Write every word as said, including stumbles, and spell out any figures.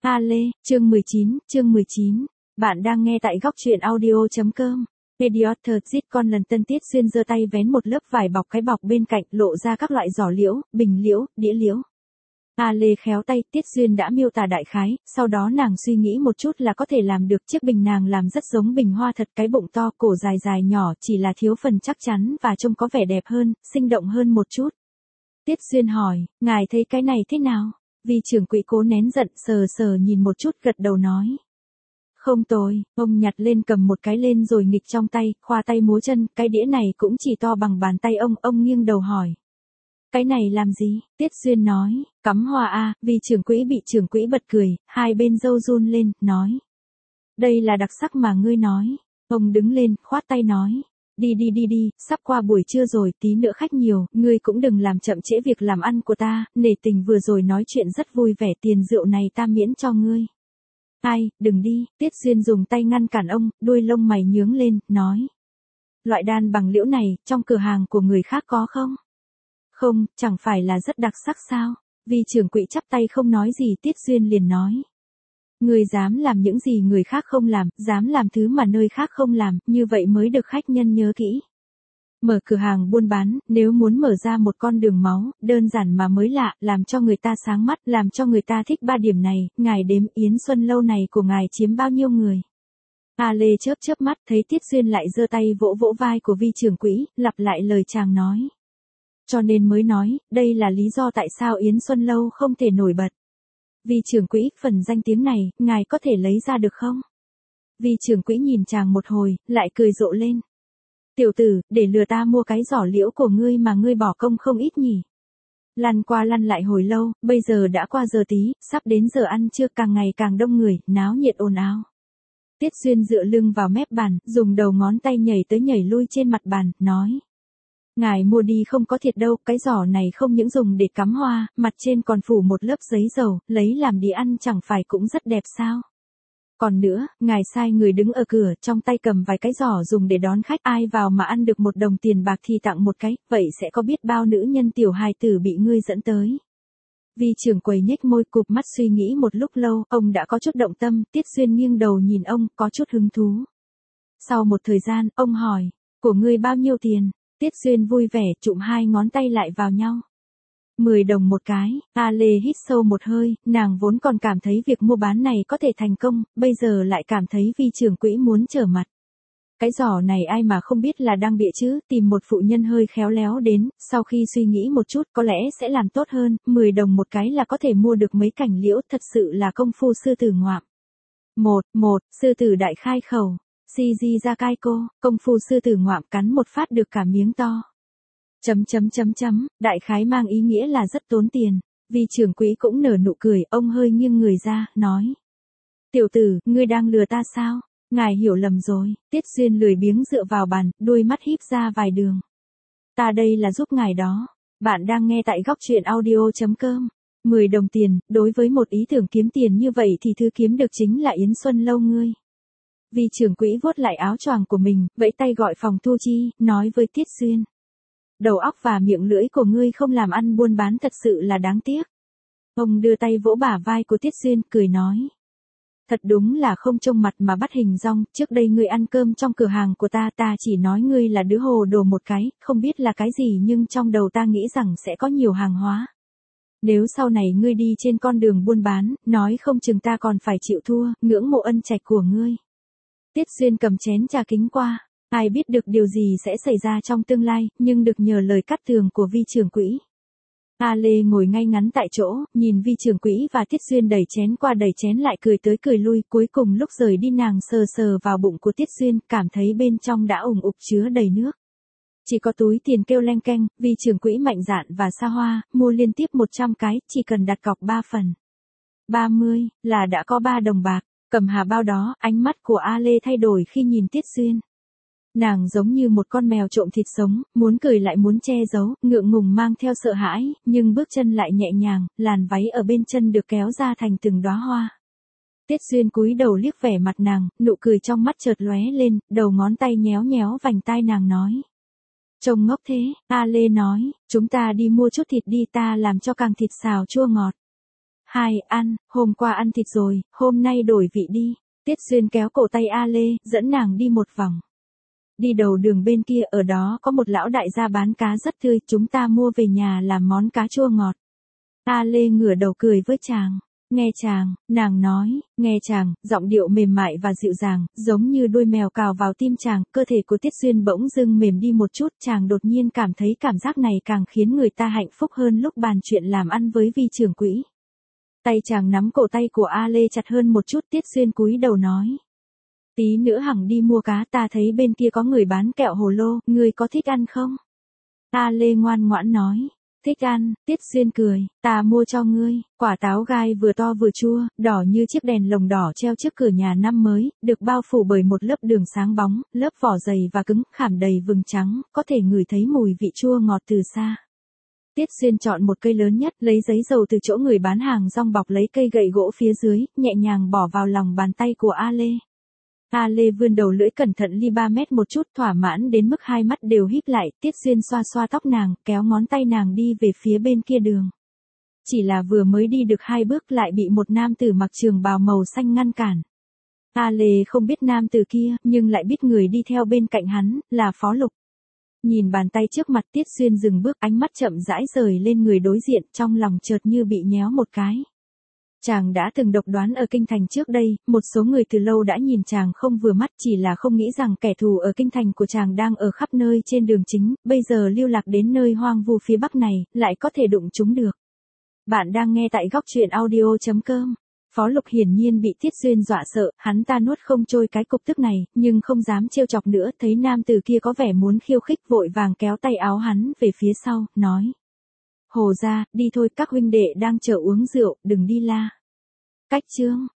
A Lê, chương mười chín, chương mười chín. Bạn đang nghe tại góc truyện audio.com. Idiot Third con lần Tân Tiết Xuyên giơ tay vén một lớp vải bọc cái bọc bên cạnh, lộ ra các loại giỏ liễu, bình liễu, đĩa liễu. A Lê khéo tay, Tiết Xuyên đã miêu tả đại khái, sau đó nàng suy nghĩ một chút là có thể làm được. Chiếc bình nàng làm rất giống bình hoa thật, cái bụng to, cổ dài dài nhỏ, chỉ là thiếu phần chắc chắn và trông có vẻ đẹp hơn, sinh động hơn một chút. Tiết Xuyên hỏi, ngài thấy cái này thế nào? Vi trưởng quỹ cố nén giận, sờ sờ nhìn một chút, gật đầu nói. Không tồi. Ông nhặt lên cầm một cái lên rồi nghịch trong tay, khoa tay múa chân, cái đĩa này cũng chỉ to bằng bàn tay ông. Ông nghiêng đầu hỏi. Cái này làm gì? Tiết Xuyên nói, cắm hoa a. Vi trưởng quỹ bị trưởng quỹ bật cười, hai bên râu run lên, nói. Đây là đặc sắc mà ngươi nói. Ông đứng lên, khoát tay nói. Đi đi đi đi, sắp qua buổi trưa rồi, tí nữa khách nhiều, ngươi cũng đừng làm chậm trễ việc làm ăn của ta, nể tình vừa rồi nói chuyện rất vui vẻ, tiền rượu này ta miễn cho ngươi. Ai, đừng đi, Tiết Xuyên dùng tay ngăn cản ông, đuôi lông mày nhướng lên, nói. Loại đan bằng liễu này, trong cửa hàng của người khác có không? Không, chẳng phải là rất đặc sắc sao? Vi trưởng quỹ chắp tay không nói gì, Tiết Xuyên liền nói. Người dám làm những gì người khác không làm, dám làm thứ mà nơi khác không làm, như vậy mới được khách nhân nhớ kỹ. Mở cửa hàng buôn bán, nếu muốn mở ra một con đường máu, đơn giản mà mới lạ, làm cho người ta sáng mắt, làm cho người ta thích ba điểm này, ngài đếm Yến Xuân lâu này của ngài chiếm bao nhiêu người. A Lê chớp chớp mắt, thấy Tiết Xuyên lại giơ tay vỗ vỗ vai của Vi trưởng quỹ, lặp lại lời chàng nói. Cho nên mới nói, đây là lý do tại sao Yến Xuân lâu không thể nổi bật. Vi trưởng quỹ, phần danh tiếng này, ngài có thể lấy ra được không? Vi trưởng quỹ nhìn chàng một hồi, lại cười rộ lên. Tiểu tử, để lừa ta mua cái giỏ liễu của ngươi mà ngươi bỏ công không ít nhỉ. Lăn qua lăn lại hồi lâu, bây giờ đã qua giờ tí, sắp đến giờ ăn trưa, càng ngày càng đông người, náo nhiệt ồn ào. Tiết Xuyên dựa lưng vào mép bàn, dùng đầu ngón tay nhảy tới nhảy lui trên mặt bàn, nói. Ngài mua đi không có thiệt đâu, cái giỏ này không những dùng để cắm hoa, mặt trên còn phủ một lớp giấy dầu, lấy làm đi ăn chẳng phải cũng rất đẹp sao. Còn nữa, ngài sai người đứng ở cửa, trong tay cầm vài cái giỏ dùng để đón khách, ai vào mà ăn được một đồng tiền bạc thì tặng một cái, vậy sẽ có biết bao nữ nhân tiểu hài tử bị ngươi dẫn tới. Vi trưởng quầy nhếch môi, cụp mắt suy nghĩ một lúc lâu, ông đã có chút động tâm, Tiết Xuyên nghiêng đầu nhìn ông, có chút hứng thú. Sau một thời gian, ông hỏi, của ngươi bao nhiêu tiền? Tiết Xuyên vui vẻ, chụm hai ngón tay lại vào nhau. Mười đồng một cái. A Lê hít sâu một hơi, nàng vốn còn cảm thấy việc mua bán này có thể thành công, bây giờ lại cảm thấy Vi trưởng quỹ muốn trở mặt. Cái giỏ này ai mà không biết là đang bịa chứ, tìm một phụ nhân hơi khéo léo đến, sau khi suy nghĩ một chút có lẽ sẽ làm tốt hơn, mười đồng một cái là có thể mua được mấy cành liễu, thật sự là công phu sư tử ngoạm. Một, một, sư tử đại khai khẩu. Si di ra cai cô, công phu sư tử ngoạm cắn một phát được cả miếng to. Chấm chấm chấm chấm, đại khái mang ý nghĩa là rất tốn tiền. Vi trưởng quỹ cũng nở nụ cười, ông hơi nghiêng người ra, nói. Tiểu tử, ngươi đang lừa ta sao? Ngài hiểu lầm rồi. Tiết Xuyên lười biếng dựa vào bàn, đuôi mắt híp ra vài đường. Ta đây là giúp ngài đó. Bạn đang nghe tại góc truyện audio.com. mười đồng tiền, đối với một ý tưởng kiếm tiền như vậy thì thứ kiếm được chính là Yến Xuân lâu ngươi. Vi trưởng quỹ vuốt lại áo choàng của mình, vẫy tay gọi phòng thu chi, nói với Tiết Xuyên. Đầu óc và miệng lưỡi của ngươi không làm ăn buôn bán thật sự là đáng tiếc. Ông đưa tay vỗ bả vai của Tiết Xuyên, cười nói. Thật đúng là không trông mặt mà bắt hình dong, trước đây ngươi ăn cơm trong cửa hàng của ta, ta chỉ nói ngươi là đứa hồ đồ một cái, không biết là cái gì nhưng trong đầu ta nghĩ rằng sẽ có nhiều hàng hóa. Nếu sau này ngươi đi trên con đường buôn bán, nói không chừng ta còn phải chịu thua, ngưỡng mộ ân trạch của ngươi. Tiết Xuyên cầm chén trà kính qua, ai biết được điều gì sẽ xảy ra trong tương lai, nhưng được nhờ lời cắt tường của Vi trưởng quỹ. A Lê ngồi ngay ngắn tại chỗ, nhìn Vi trưởng quỹ và Tiết Xuyên đẩy chén qua đẩy chén lại, cười tới cười lui, cuối cùng lúc rời đi nàng sờ sờ vào bụng của Tiết Xuyên, cảm thấy bên trong đã ủng ục chứa đầy nước. Chỉ có túi tiền kêu leng keng, Vi trưởng quỹ mạnh dạn và xa hoa, mua liên tiếp một trăm cái, chỉ cần đặt cọc ba phần. ba mươi, là đã có ba đồng bạc. Cầm hà bao đó, ánh mắt của A Lê thay đổi khi nhìn Tiết Xuyên. Nàng giống như một con mèo trộm thịt sống, muốn cười lại muốn che giấu, ngượng ngùng mang theo sợ hãi, nhưng bước chân lại nhẹ nhàng, làn váy ở bên chân được kéo ra thành từng đóa hoa. Tiết Xuyên cúi đầu liếc vẻ mặt nàng, nụ cười trong mắt chợt lóe lên, đầu ngón tay nhéo nhéo vành tai nàng nói. Trông ngốc thế, A Lê nói, chúng ta đi mua chút thịt đi, ta làm cho càng thịt xào chua ngọt. Hai, ăn, hôm qua ăn thịt rồi, hôm nay đổi vị đi. Tiết Xuyên kéo cổ tay A Lê, dẫn nàng đi một vòng. Đi đầu đường bên kia ở đó có một lão đại gia bán cá rất tươi, chúng ta mua về nhà làm món cá chua ngọt. A Lê ngửa đầu cười với chàng. Nghe chàng, nàng nói, nghe chàng, giọng điệu mềm mại và dịu dàng, giống như đuôi mèo cào vào tim chàng, cơ thể của Tiết Xuyên bỗng dưng mềm đi một chút, chàng đột nhiên cảm thấy cảm giác này càng khiến người ta hạnh phúc hơn lúc bàn chuyện làm ăn với Vi trưởng quỹ. Tay chàng nắm cổ tay của A Lê chặt hơn một chút, Tiết Xuyên cúi đầu nói. Tí nữa hằng đi mua cá, ta thấy bên kia có người bán kẹo hồ lô, ngươi có thích ăn không? A Lê ngoan ngoãn nói. Thích ăn, Tiết Xuyên cười, ta mua cho ngươi, quả táo gai vừa to vừa chua, đỏ như chiếc đèn lồng đỏ treo trước cửa nhà năm mới, được bao phủ bởi một lớp đường sáng bóng, lớp vỏ dày và cứng, khảm đầy vừng trắng, có thể ngửi thấy mùi vị chua ngọt từ xa. Tiết Xuyên chọn một cây lớn nhất, lấy giấy dầu từ chỗ người bán hàng rong bọc lấy cây gậy gỗ phía dưới, nhẹ nhàng bỏ vào lòng bàn tay của A Lê. A Lê vươn đầu lưỡi cẩn thận ly ba mét một chút, thỏa mãn đến mức hai mắt đều híp lại, Tiết Xuyên xoa xoa tóc nàng, kéo ngón tay nàng đi về phía bên kia đường. Chỉ là vừa mới đi được hai bước lại bị một nam tử mặc trường bào màu xanh ngăn cản. A Lê không biết nam tử kia, nhưng lại biết người đi theo bên cạnh hắn, là Phó Lục. Nhìn bàn tay trước mặt, Tiết Xuyên dừng bước, ánh mắt chậm rãi rời lên người đối diện, trong lòng chợt như bị nhéo một cái. Chàng đã từng độc đoán ở kinh thành trước đây, một số người từ lâu đã nhìn chàng không vừa mắt, chỉ là không nghĩ rằng kẻ thù ở kinh thành của chàng đang ở khắp nơi trên đường chính, bây giờ lưu lạc đến nơi hoang vu phía bắc này, lại có thể đụng chúng được. Bạn đang nghe tại góc truyện audio chấm com. Phó Lục hiển nhiên bị Tiết Xuyên dọa sợ, hắn ta nuốt không trôi cái cục tức này, nhưng không dám trêu chọc nữa, thấy nam tử kia có vẻ muốn khiêu khích, vội vàng kéo tay áo hắn về phía sau, nói. Hồ ra, đi thôi, các huynh đệ đang chờ uống rượu, đừng đi la. Cách chương.